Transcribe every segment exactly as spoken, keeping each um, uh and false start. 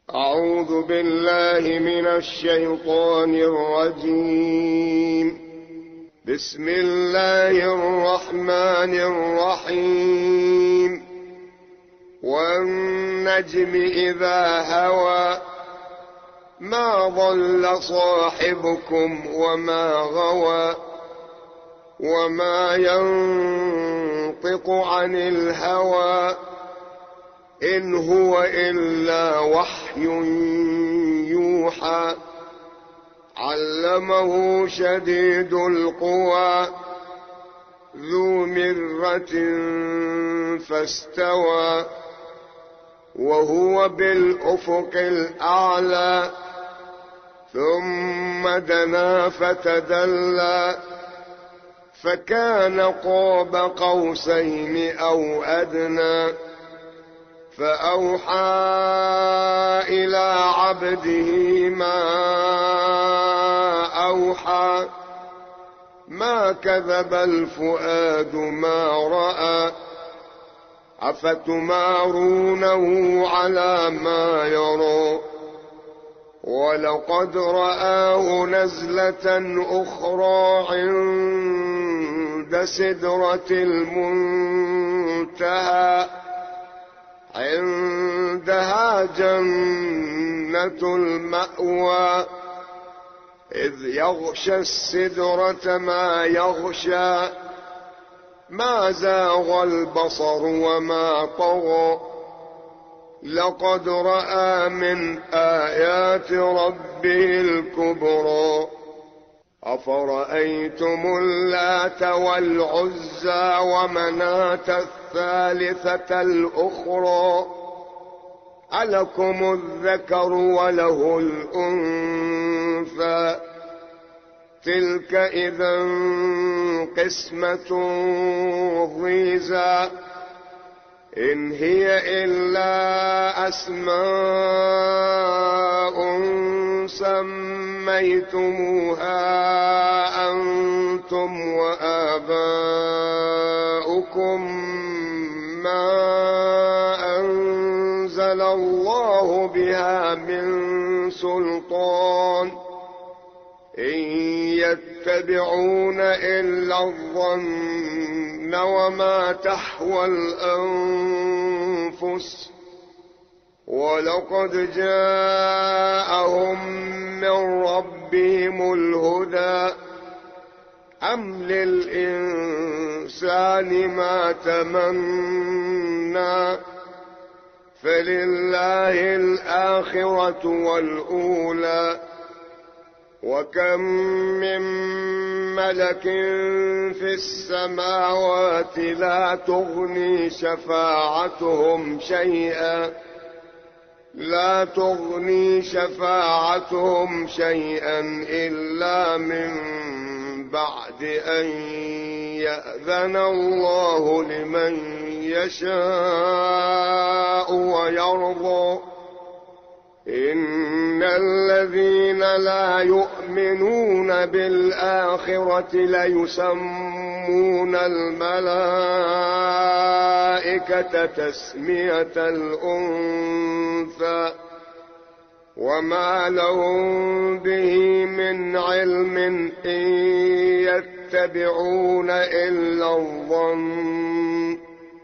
أعوذ بالله من الشيطان الرجيم. بسم الله الرحمن الرحيم. والنجم إذا هوى ما ضل صاحبكم وما غوى وما ينطق عن الهوى إن هو إلا وحي يوحى. علمه شديد القوى ذو مرة فاستوى وهو بالأفق الأعلى ثم دنا فتدلى فكان قاب قوسين أو أدنى فأوحى إلى عبده ما أوحى ما كذب الفؤاد ما رأى أفتمارونه على ما يرى ولقد رآه نزلة أخرى عند سدرة المنتهى عندها جنة المأوى إذ يغشى السدرة ما يغشى ما زاغ البصر وما طغى لقد رأى من آيات ربه الكبرى أفرأيتم اللات والعزى ومناة الثالثة الأخرى ألكم الذكر وله الأنثى تلك إذا قسمة ضيزى إن هي إلا أسماء سميتموها أنتم وآباؤكم ما أنزل الله بها من سلطان إن يتبعون إلا الظن وما تحوى الأنفس ولقد جاءهم من ربهم الهدى أم للإنسان ما تمنى فلله الآخرة والأولى وكم من ملك في السماوات لا تغني شفاعتهم شيئا لا تغني شفاعتهم شيئا إلا من بعد أن يأذن الله لمن يشاء ويرضى إن الذين لا يؤمنون بالآخرة ليسمون الملائكة تسمية الأنثى وما لهم به من علم إن يتبعون إلا الظن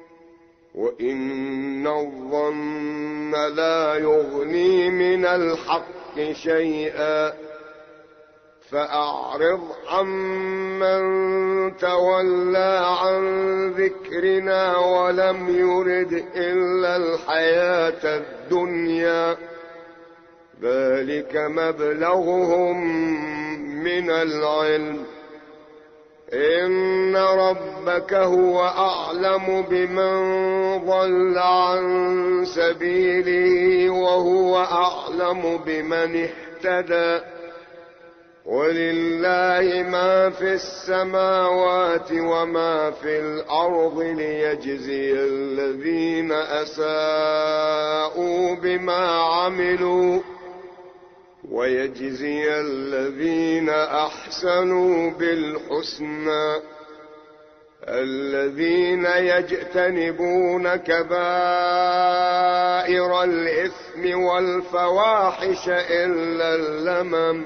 وإن الظن لا يغني من الحق شيئا فأعرض عمن تولى عن ذكرنا ولم يرد إلا الحياة الدنيا ذلك مبلغهم من العلم إن ربك هو أعلم بمن ضل عن سبيله وهو أعلم بمن اهتدى ولله ما في السماوات وما في الأرض ليجزي الذين أساءوا بما عملوا ويجزي الذين أحسنوا بالحسنى الذين يجتنبون كبائر الإثم والفواحش إلا اللمم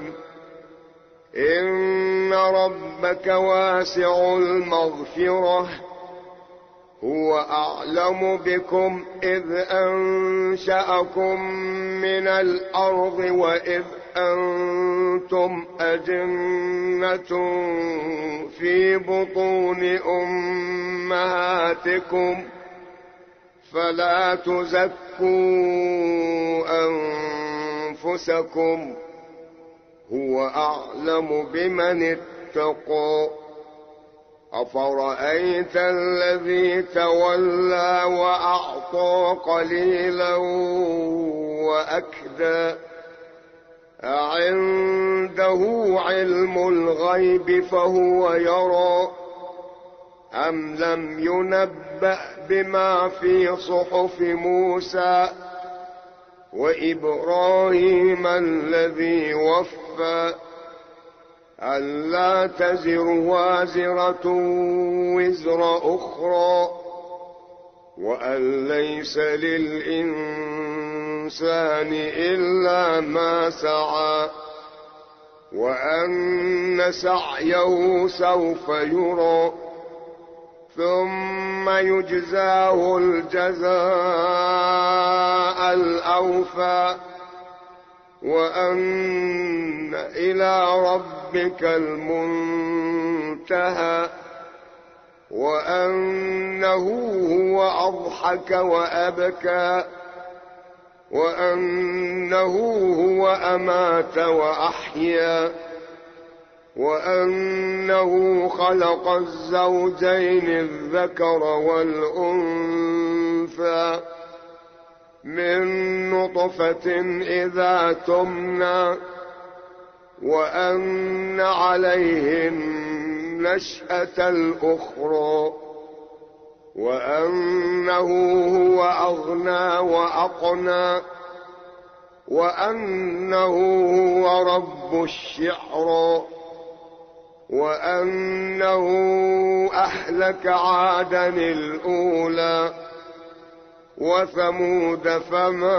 إن ربك واسع المغفرة هو أعلم بكم إذ أنشأكم من الأرض وإذ أنتم أجنة في بطون أمهاتكم فلا تزكوا أنفسكم هو أعلم بمن اتقى أفرأيت الذي تولى وأعطى قليلا وأكدى أعنده علم الغيب فهو يرى أم لم ينبأ بما في صحف موسى وإبراهيم الذي وفى ألا تزر وازرة وزر أخرى وأن ليس للإنسان إلا ما سعى وأن سعيه سوف يرى ثم يجزاه الجزاء الأوفى وأن إلى ربك المنتهى وأنه هو أضحك وأبكى وأنه هو أمات وأحيا وأنه خلق الزوجين الذكر والأنثى من نطفة إذا تمنى وأن عليه النشأة الأخرى وأنه هو أغنى وأقنى وأنه هو رب الشعرى وأنه أهلك عادا الأولى وثمود فما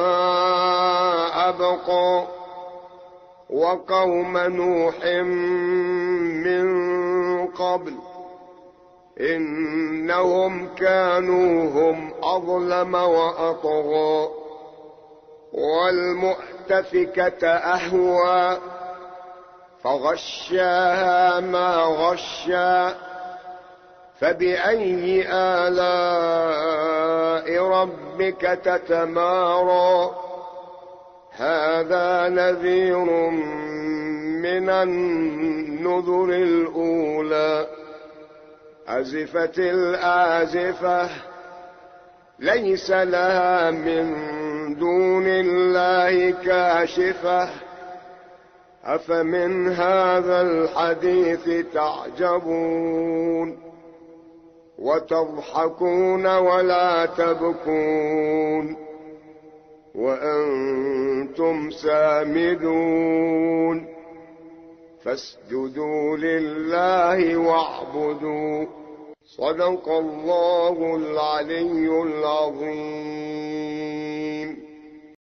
أبقى وقوم نوح من قبل إنهم كانوا هم أظلم وأطغى والمؤتفكة أهوى فغشاها ما غشا فبأي آلاء ربك تتمارى هذا نذير من النذر الأولى أزفت الآزفة ليس لها من دون الله كاشفة أفمن هذا الحديث تعجبون وتضحكون ولا تبكون وأنتم سامدون فاسجدوا لله واعبدوا صدق الله العلي العظيم.